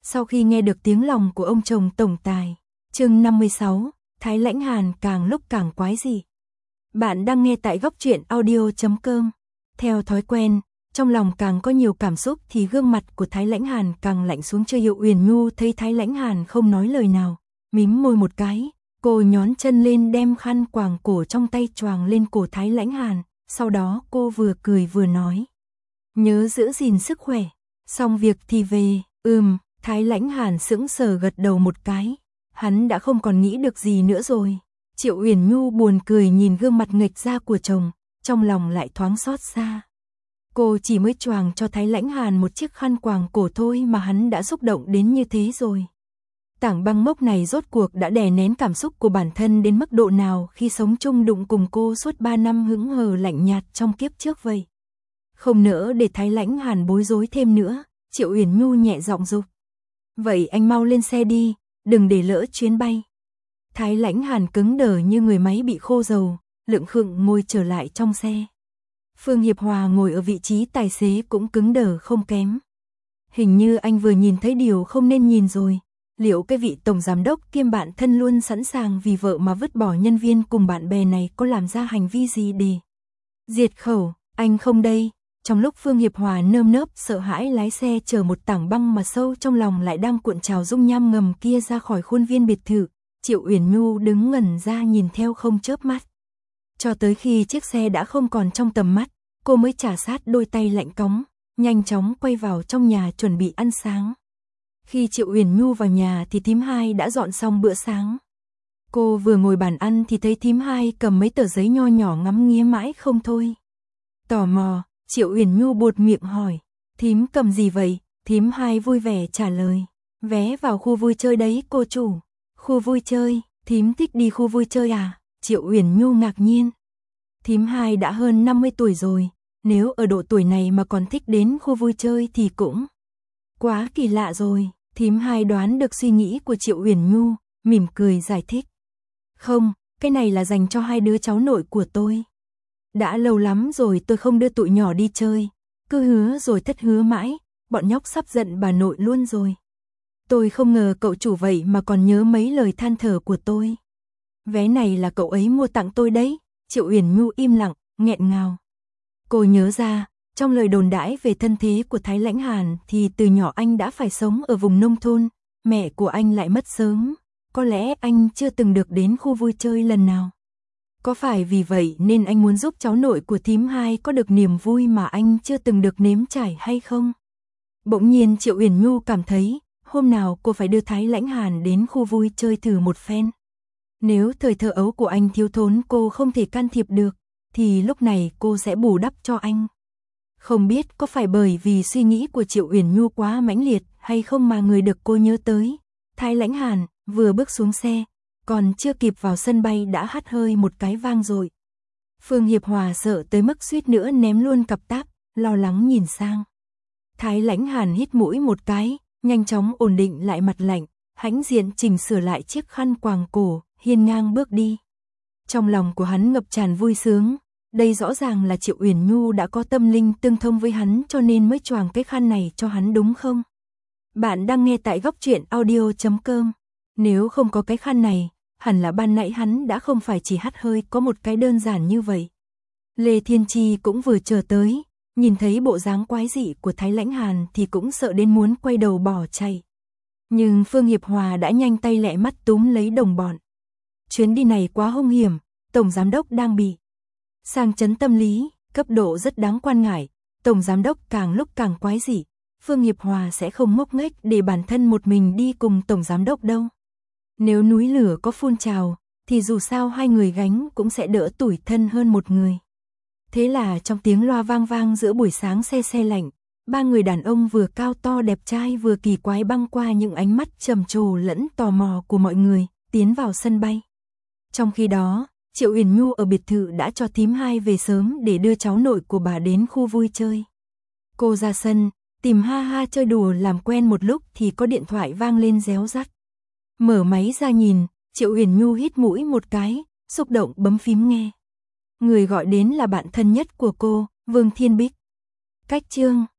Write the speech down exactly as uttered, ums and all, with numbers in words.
Sau khi nghe được tiếng lòng của ông chồng tổng tài, chương năm mươi sáu, Thái Lãnh Hàn càng lúc càng quái dị. Bạn đang nghe tại góc truyện audio chấm com. Theo thói quen, trong lòng càng có nhiều cảm xúc thì gương mặt của Thái Lãnh Hàn càng lạnh xuống. Chưa Triệu Uyển Nhu thấy Thái Lãnh Hàn không nói lời nào, mím môi một cái, cô nhón chân lên đem khăn quàng cổ trong tay choàng lên cổ Thái Lãnh Hàn, sau đó cô vừa cười vừa nói: "Nhớ giữ gìn sức khỏe, xong việc thì về." Ừm, Thái Lãnh Hàn sững sờ gật đầu một cái, hắn đã không còn nghĩ được gì nữa rồi. Triệu Uyển Nhu buồn cười nhìn gương mặt nghệch ra của chồng, trong lòng lại thoáng xót xa. Cô chỉ mới choàng cho Thái Lãnh Hàn một chiếc khăn quàng cổ thôi mà hắn đã xúc động đến như thế rồi. Tảng băng mốc này rốt cuộc đã đè nén cảm xúc của bản thân đến mức độ nào khi sống chung đụng cùng cô suốt ba năm hững hờ lạnh nhạt trong kiếp trước vậy. Không nỡ để Thái Lãnh Hàn bối rối thêm nữa, Triệu Uyển Nhu nhẹ giọng dục: "Vậy anh mau lên xe đi, đừng để lỡ chuyến bay." Thái Lãnh Hàn cứng đờ như người máy bị khô dầu, lững khựng ngồi trở lại trong xe. Phương Hiệp Hòa ngồi ở vị trí tài xế cũng cứng đờ không kém. Hình như anh vừa nhìn thấy điều không nên nhìn rồi. Liệu cái vị tổng giám đốc kiêm bạn thân luôn sẵn sàng vì vợ mà vứt bỏ nhân viên cùng bạn bè này có làm ra hành vi gì để diệt khẩu, anh không đây. Trong lúc Phương Hiệp Hòa nơm nớp sợ hãi lái xe chở một tảng băng mà sâu trong lòng lại đang cuộn trào dung nham ngầm kia ra khỏi khuôn viên biệt thự, Triệu Uyển Nhu đứng ngẩn ra nhìn theo không chớp mắt. Cho tới khi chiếc xe đã không còn trong tầm mắt, cô mới trà sát đôi tay lạnh cóng, nhanh chóng quay vào trong nhà chuẩn bị ăn sáng. Khi Triệu Uyển Nhu vào nhà thì thím hai đã dọn xong bữa sáng. Cô vừa ngồi bàn ăn thì thấy thím hai cầm mấy tờ giấy nho nhỏ ngắm nghía mãi không thôi. Tò mò, Triệu Uyển Nhu buột miệng hỏi: "Thím cầm gì vậy?" Thím hai vui vẻ trả lời: "Vé vào khu vui chơi đấy cô chủ." "Khu vui chơi, thím thích đi khu vui chơi à?" Triệu Uyển Nhu ngạc nhiên. Thím hai đã hơn năm mươi tuổi rồi, nếu ở độ tuổi này mà còn thích đến khu vui chơi thì cũng quá kỳ lạ rồi. Thím hai đoán được suy nghĩ của Triệu Uyển Nhu, mỉm cười giải thích: "Không, cái này là dành cho hai đứa cháu nội của tôi. Đã lâu lắm rồi tôi không đưa tụi nhỏ đi chơi, cứ hứa rồi thất hứa mãi, bọn nhóc sắp giận bà nội luôn rồi. Tôi không ngờ cậu chủ vậy mà còn nhớ mấy lời than thở của tôi. Vé này là cậu ấy mua tặng tôi đấy." Triệu Uyển Nhu im lặng, nghẹn ngào. Cô nhớ ra, trong lời đồn đãi về thân thế của Thái Lãnh Hàn thì từ nhỏ anh đã phải sống ở vùng nông thôn, mẹ của anh lại mất sớm, có lẽ anh chưa từng được đến khu vui chơi lần nào. Có phải vì vậy nên anh muốn giúp cháu nội của thím hai có được niềm vui mà anh chưa từng được nếm trải hay không? Bỗng nhiên Triệu Uyển Nhu cảm thấy, hôm nào cô phải đưa Thái Lãnh Hàn đến khu vui chơi thử một phen. Nếu thời thơ ấu của anh thiếu thốn cô không thể can thiệp được, thì lúc này cô sẽ bù đắp cho anh. Không biết có phải bởi vì suy nghĩ của Triệu Uyển Nhu quá mãnh liệt hay không mà người được cô nhớ tới. Thái Lãnh Hàn vừa bước xuống xe, còn chưa kịp vào sân bay đã hắt hơi một cái vang dội. Phương Hiệp Hòa sợ tới mức suýt nữa ném luôn cặp táp, lo lắng nhìn sang. Thái Lãnh Hàn hít mũi một cái, nhanh chóng ổn định lại mặt lạnh, hãnh diện chỉnh sửa lại chiếc khăn quàng cổ, hiên ngang bước đi. Trong lòng của hắn ngập tràn vui sướng, đây rõ ràng là Triệu Uyển Nhu đã có tâm linh tương thông với hắn cho nên mới choàng cái khăn này cho hắn đúng không? Bạn đang nghe tại góc truyện audio chấm com. Nếu không có cái khăn này, hẳn là ban nãy hắn đã không phải chỉ hắt hơi có một cái đơn giản như vậy. Lê Thiên Chi cũng vừa chờ tới, nhìn thấy bộ dáng quái dị của Thái Lãnh Hàn thì cũng sợ đến muốn quay đầu bỏ chạy. Nhưng Phương Hiệp Hòa đã nhanh tay lẹ mắt túm lấy đồng bọn. Chuyến đi này quá hung hiểm, tổng giám đốc đang bị sang chấn tâm lý, cấp độ rất đáng quan ngại, tổng giám đốc càng lúc càng quái dị. Phương Hiệp Hòa sẽ không ngốc nghếch để bản thân một mình đi cùng tổng giám đốc đâu. Nếu núi lửa có phun trào, thì dù sao hai người gánh cũng sẽ đỡ tủi thân hơn một người. Thế là trong tiếng loa vang vang giữa buổi sáng se se lạnh, ba người đàn ông vừa cao to đẹp trai vừa kỳ quái băng qua những ánh mắt trầm trồ lẫn tò mò của mọi người, tiến vào sân bay. Trong khi đó, Triệu Uyển Nhu ở biệt thự đã cho thím hai về sớm để đưa cháu nội của bà đến khu vui chơi. Cô ra sân, tìm ha ha chơi đùa làm quen một lúc thì có điện thoại vang lên réo rắt. Mở máy ra nhìn, Triệu Uyển Nhu hít mũi một cái, xúc động bấm phím nghe. Người gọi đến là bạn thân nhất của cô, Vương Thiên Bích. Cách chương